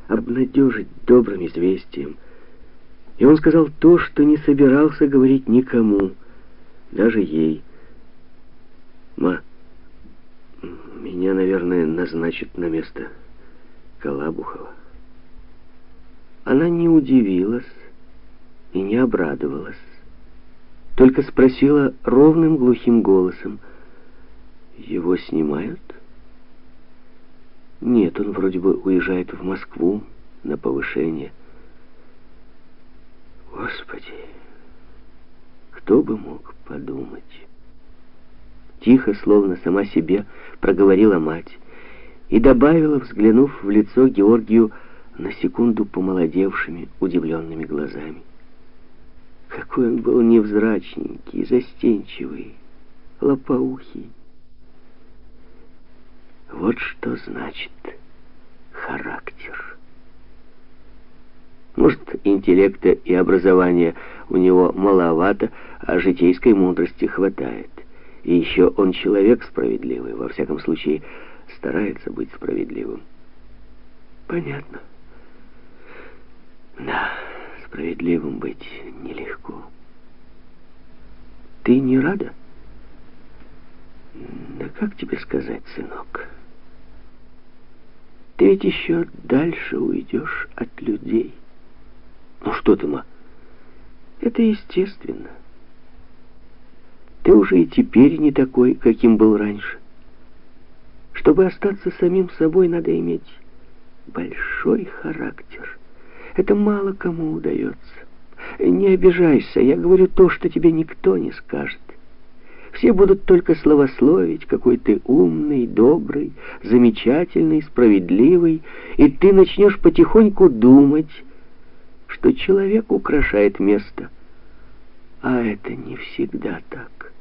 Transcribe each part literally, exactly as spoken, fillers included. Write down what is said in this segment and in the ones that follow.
обнадежить добрым известием. И он сказал то, что не собирался говорить никому, даже ей. «Ма, меня, наверное, назначат на место Колабухова». Она не удивилась и не обрадовалась, только спросила ровным глухим голосом: «Его снимают?» «Нет, он вроде бы уезжает в Москву на повышение». Господи, кто бы мог подумать? Тихо, словно сама себе, проговорила мать и добавила, взглянув в лицо Георгию на секунду помолодевшими, удивленными глазами: какой он был невзрачненький, застенчивый, лопоухий. Вот что значит характер. Может, интеллекта и образования у него маловато, а житейской мудрости хватает. И еще он человек справедливый, во всяком случае, старается быть справедливым. Понятно. Да, справедливым быть нелегко. Ты не рада? Да как тебе сказать, сынок? Ты ведь еще дальше уйдешь от людей. Ну что ты, ма? Это естественно. Ты уже и теперь не такой, каким был раньше. Чтобы остаться самим собой, надо иметь большой характер. Это мало кому удается. Не обижайся, я говорю то, что тебе никто не скажет. Все будут только славословить, какой ты умный, добрый, замечательный, справедливый, и ты начнешь потихоньку думать, что человек украшает место. А это не всегда так.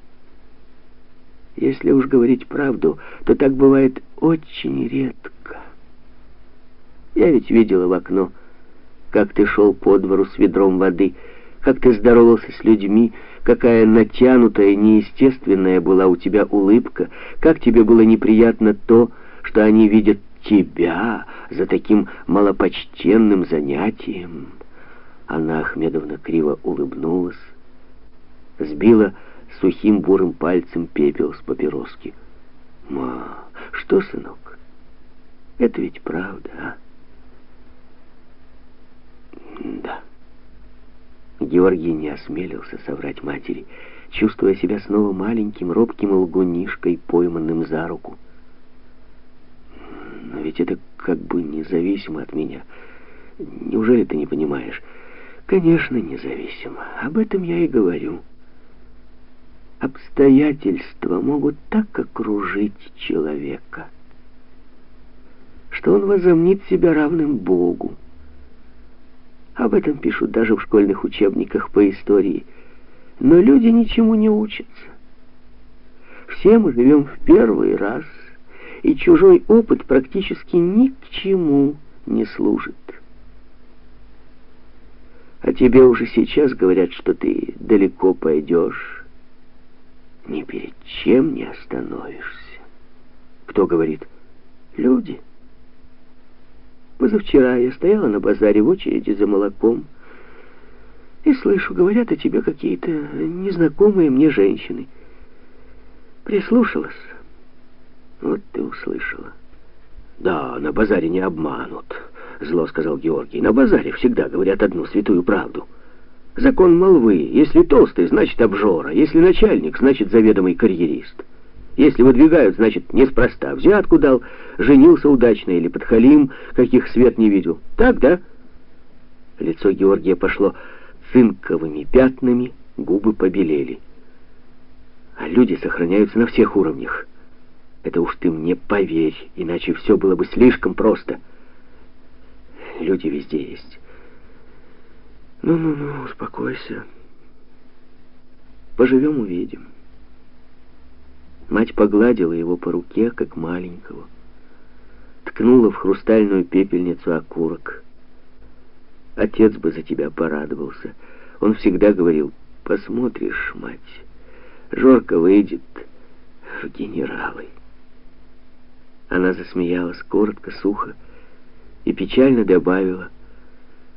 Если уж говорить правду, то так бывает очень редко. Я ведь видела в окно, как ты шел по двору с ведром воды, как ты здоровался с людьми, какая натянутая, неестественная была у тебя улыбка, как тебе было неприятно то, что они видят тебя за таким малопочтенным занятием. Анна Ахмедовна криво улыбнулась, сбила сухим бурым пальцем пепел с папироски. «Ма, что, сынок? Это ведь правда, а?» «Да». Георгий не осмелился соврать матери, чувствуя себя снова маленьким, робким лгунишкой, пойманным за руку. «Но ведь это как бы независимо от меня. Неужели ты не понимаешь?» «Конечно, независимо. Об этом я и говорю. Обстоятельства могут так окружить человека, что он возомнит себя равным Богу. Об этом пишут даже в школьных учебниках по истории. Но люди ничему не учатся. Все мы живем в первый раз, и чужой опыт практически ни к чему не служит. А тебе уже сейчас говорят, что ты далеко пойдешь, ни перед чем не остановишься. Кто говорит? Люди. Позавчера я стояла на базаре в очереди за молоком и слышу, говорят о тебе какие-то незнакомые мне женщины. Прислушалась. Вот ты услышала. Да, на базаре не обманут, зло сказал Георгий. На базаре всегда говорят одну святую правду. Закон молвы. Если толстый, значит обжора. Если начальник, значит заведомый карьерист. Если выдвигают, значит неспроста взятку дал, женился удачно или подхалим, каких свет не видел. Так, да? Лицо Георгия пошло цинковыми пятнами, губы побелели. А люди сохраняются на всех уровнях. Это уж ты мне поверь, иначе все было бы слишком просто. Люди везде есть. Ну-ну-ну, успокойся. Поживем, увидим. Мать погладила его по руке, как маленького. Ткнула в хрустальную пепельницу окурок. Отец бы за тебя порадовался. Он всегда говорил: посмотришь, мать, Жорка выйдет в генералы. Она засмеялась коротко, сухо и печально добавила: